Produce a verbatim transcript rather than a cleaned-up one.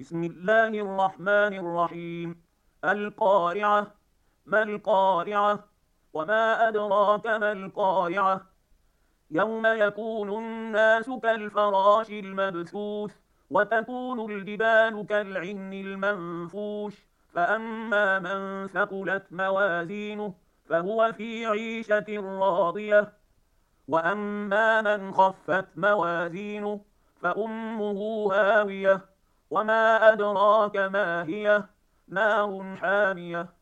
بسم الله الرحمن الرحيم. القارعة. ما القارعة؟ وما أدراك ما القارعة؟ يوم يكون الناس كالفراش المبثوث، وتكون الجبال كالعهن المنفوش. فأما من ثقلت موازينه فهو في عيشة راضية، وأما من خفت موازينه فأمه هاوية. وما أدراك ما هي؟ نار حامية.